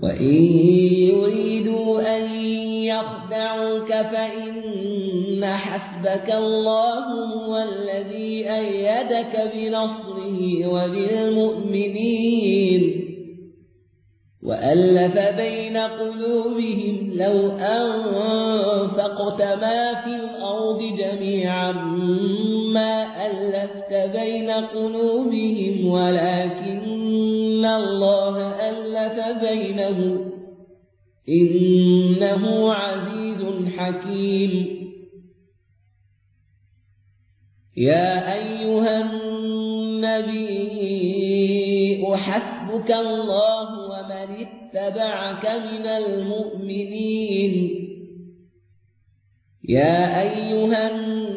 وإن يريدوا أن يخدعوك فإن حسبك الله هو الذي أيدك بنصره وبالمؤمنين وألف بين قلوبهم لو أنفقت ما في الأرض جميعا ما ألفت بين قلوبهم ولكن الله ألف بينهم إنه عزيز حكيم. يا أيها النبي حسبك الله ومن اتبعك من المؤمنين. يا أيها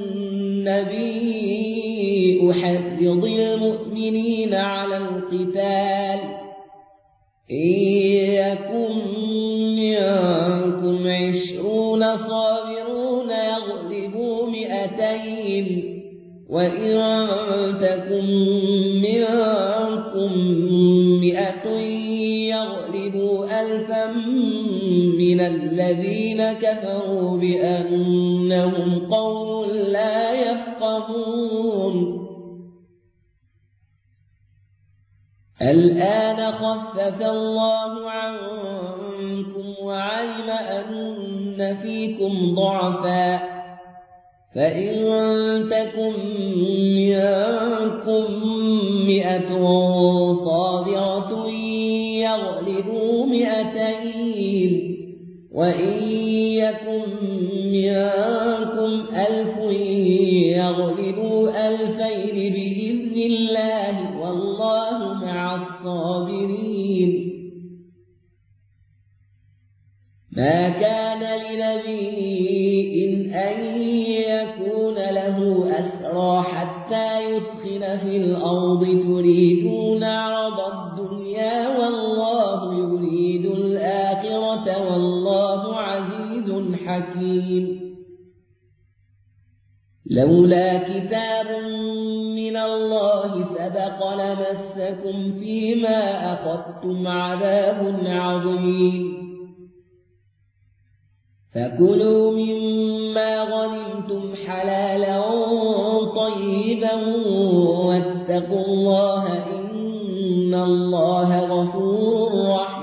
النبي حرض المؤمنين على القتال إن يكن منكم 20 صابرون يغلبوا 200 وإن تكن منكم 100 يغلبوا 1000 من الذين كفروا بأنهم قوم لا يفقهون. الآن خفف الله عنكم وعلم أن فيكم ضعفا فإن تكن منكم 100 صابرة يغلبوا 200 وإن يكن منكم 1000 يغلبوا 2000 بإذن الله والله مع الصابرين. ما كان لنبي أن يكون له أسرى حتى يثخن في الأرض تريدون عرض الدنيا والله يريد الآخرة والله عزيز حكيم. لولا كتاب من الله سبق لمسكم فيما أخذتم عذاب عظيم. فكلوا مما غنمتم حلالا طيبا واتقوا الله إن الله غفور رحيم.